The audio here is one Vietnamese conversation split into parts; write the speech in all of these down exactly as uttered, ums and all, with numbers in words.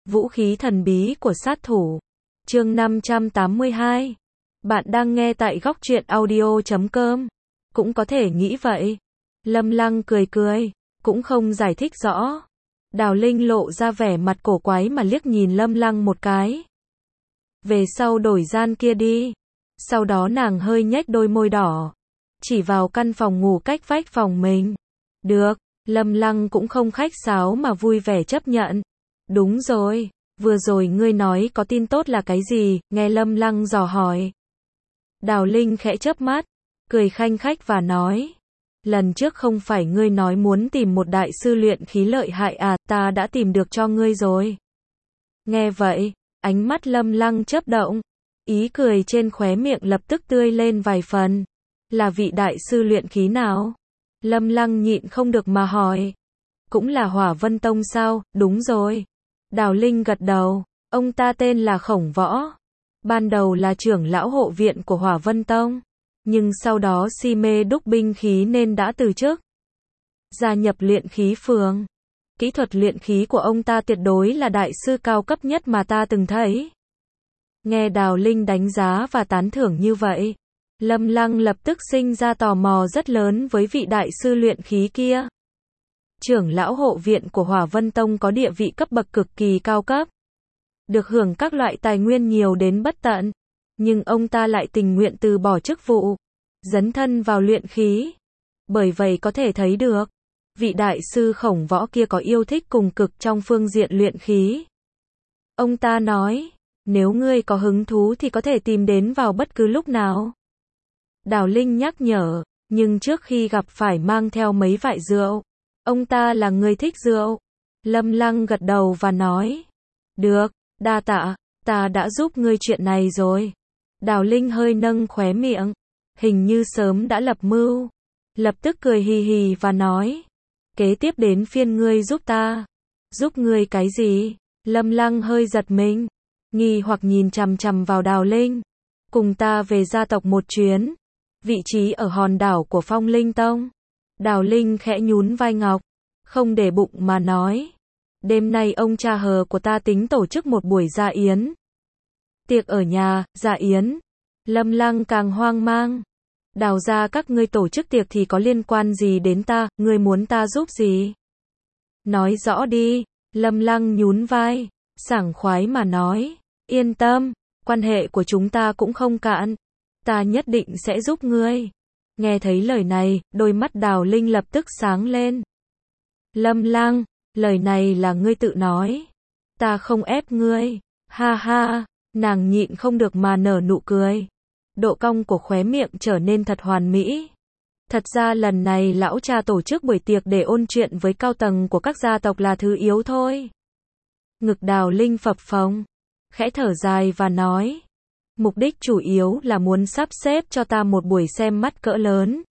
Vũ khí thần bí của sát thủ. Chương năm trăm tám mươi hai. Bạn đang nghe tại góc truyện audio chấm com. Cũng có thể nghĩ vậy. Lâm Lăng cười cười, cũng không giải thích rõ. Đào Linh lộ ra vẻ mặt cổ quái mà liếc nhìn Lâm Lăng một cái. Về sau đổi gian kia đi. Sau đó nàng hơi nhếch đôi môi đỏ, chỉ vào căn phòng ngủ cách vách phòng mình. Được, Lâm Lăng cũng không khách sáo mà vui vẻ chấp nhận. Đúng rồi, vừa rồi ngươi nói có tin tốt là cái gì, nghe Lâm Lăng dò hỏi. Đào Linh khẽ chớp mắt, cười khanh khách và nói. Lần trước không phải ngươi nói muốn tìm một đại sư luyện khí lợi hại à, ta đã tìm được cho ngươi rồi. Nghe vậy, ánh mắt Lâm Lăng chớp động, ý cười trên khóe miệng lập tức tươi lên vài phần. Là vị đại sư luyện khí nào? Lâm Lăng nhịn không được mà hỏi. Cũng là Hỏa Vân Tông sao? Đúng rồi. Đào Linh gật đầu, ông ta tên là Khổng Võ. Ban đầu là trưởng lão hộ viện của Hỏa Vân Tông, nhưng sau đó si mê đúc binh khí nên đã từ chức, gia nhập luyện khí phường. Kỹ thuật luyện khí của ông ta tuyệt đối là đại sư cao cấp nhất mà ta từng thấy. Nghe Đào Linh đánh giá và tán thưởng như vậy, Lâm Lăng lập tức sinh ra tò mò rất lớn với vị đại sư luyện khí kia. Trưởng lão hộ viện của Hỏa Vân Tông có địa vị cấp bậc cực kỳ cao cấp, được hưởng các loại tài nguyên nhiều đến bất tận, nhưng ông ta lại tình nguyện từ bỏ chức vụ, dấn thân vào luyện khí. Bởi vậy có thể thấy được, vị đại sư Khổng Võ kia có yêu thích cùng cực trong phương diện luyện khí. Ông ta nói, nếu ngươi có hứng thú thì có thể tìm đến vào bất cứ lúc nào. Đào Linh nhắc nhở, nhưng trước khi gặp phải mang theo mấy vại rượu. Ông ta là người thích rượu. Lâm Lăng gật đầu và nói, được, đa tạ, ta đã giúp ngươi chuyện này rồi. Đào Linh hơi nâng khóe miệng, hình như sớm đã lập mưu. Lập tức cười hì hì và nói, kế tiếp đến phiên ngươi giúp ta. Giúp ngươi cái gì? Lâm Lăng hơi giật mình, nghi hoặc nhìn chằm chằm vào Đào Linh. Cùng ta về gia tộc một chuyến. Vị trí ở hòn đảo của Phong Linh Tông. Đào Linh khẽ nhún vai ngọc, không để bụng mà nói. Đêm nay ông cha hờ của ta tính tổ chức một buổi gia yến. Tiệc ở nhà, gia yến. Lâm Lăng càng hoang mang. Đào ra các ngươi tổ chức tiệc thì có liên quan gì đến ta, ngươi muốn ta giúp gì? Nói rõ đi. Lâm Lăng nhún vai, sảng khoái mà nói. Yên tâm, quan hệ của chúng ta cũng không cạn. Ta nhất định sẽ giúp ngươi. Nghe thấy lời này, đôi mắt Đào Linh lập tức sáng lên. Lâm Lăng, lời này là ngươi tự nói. Ta không ép ngươi. Ha ha, nàng nhịn không được mà nở nụ cười. Độ cong của khóe miệng trở nên thật hoàn mỹ. Thật ra lần này lão cha tổ chức buổi tiệc để ôn chuyện với cao tầng của các gia tộc là thứ yếu thôi. Ngực Đào Linh phập phồng, khẽ thở dài và nói. Mục đích chủ yếu là muốn sắp xếp cho ta một buổi xem mắt cỡ lớn.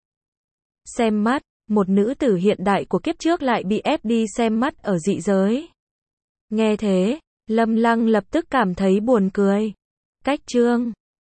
Xem mắt, một nữ tử hiện đại của kiếp trước lại bị ép đi xem mắt ở dị giới. Nghe thế, Lâm Lăng lập tức cảm thấy buồn cười. Cách trương,